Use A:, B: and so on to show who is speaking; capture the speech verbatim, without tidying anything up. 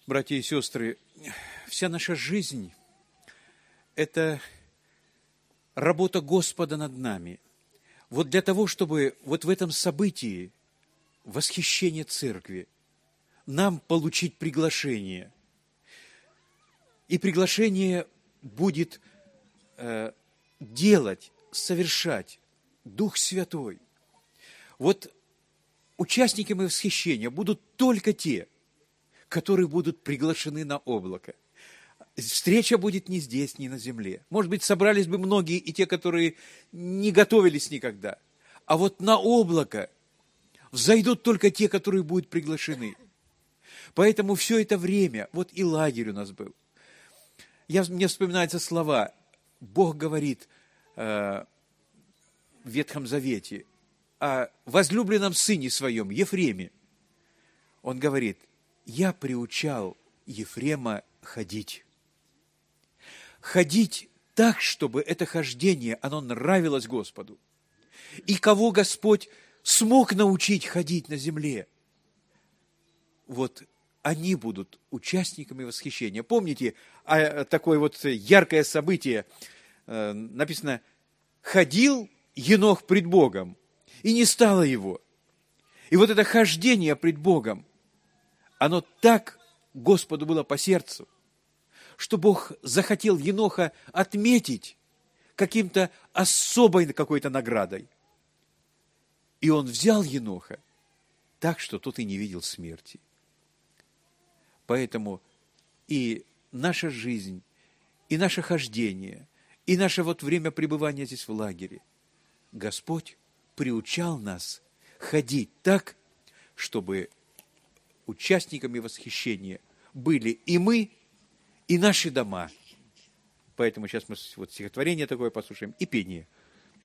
A: Братья и сестры, вся наша жизнь – это работа Господа над нами. Вот для того, чтобы вот в этом событии восхищения церкви нам получить приглашение. И приглашение будет э, делать, совершать Дух Святой. Вот участниками восхищения будут только те, которые будут приглашены на облако. Встреча будет не здесь, не на земле. Может быть, собрались бы многие и те, которые не готовились никогда. А вот на облако взойдут только те, которые будут приглашены. Поэтому все это время, вот и лагерь у нас был. Я, мне вспоминаются слова. Бог говорит э, в Ветхом Завете о возлюбленном сыне своем, Ефреме. Он говорит: я приучал Ефрема ходить. Ходить так, чтобы это хождение, оно нравилось Господу. И кого Господь смог научить ходить на земле, вот они будут участниками восхищения. Помните, такое вот яркое событие, написано: ходил Енох пред Богом, и не стало его. И вот это хождение пред Богом, оно так Господу было по сердцу, что Бог захотел Еноха отметить каким-то особой какой-то наградой. И он взял Еноха так, что тот и не видел смерти. Поэтому и наша жизнь, и наше хождение, и наше вот время пребывания здесь в лагере, Господь приучал нас ходить так, чтобы участниками восхищения были и мы, и наши дома. Поэтому сейчас мы вот стихотворение такое послушаем и пение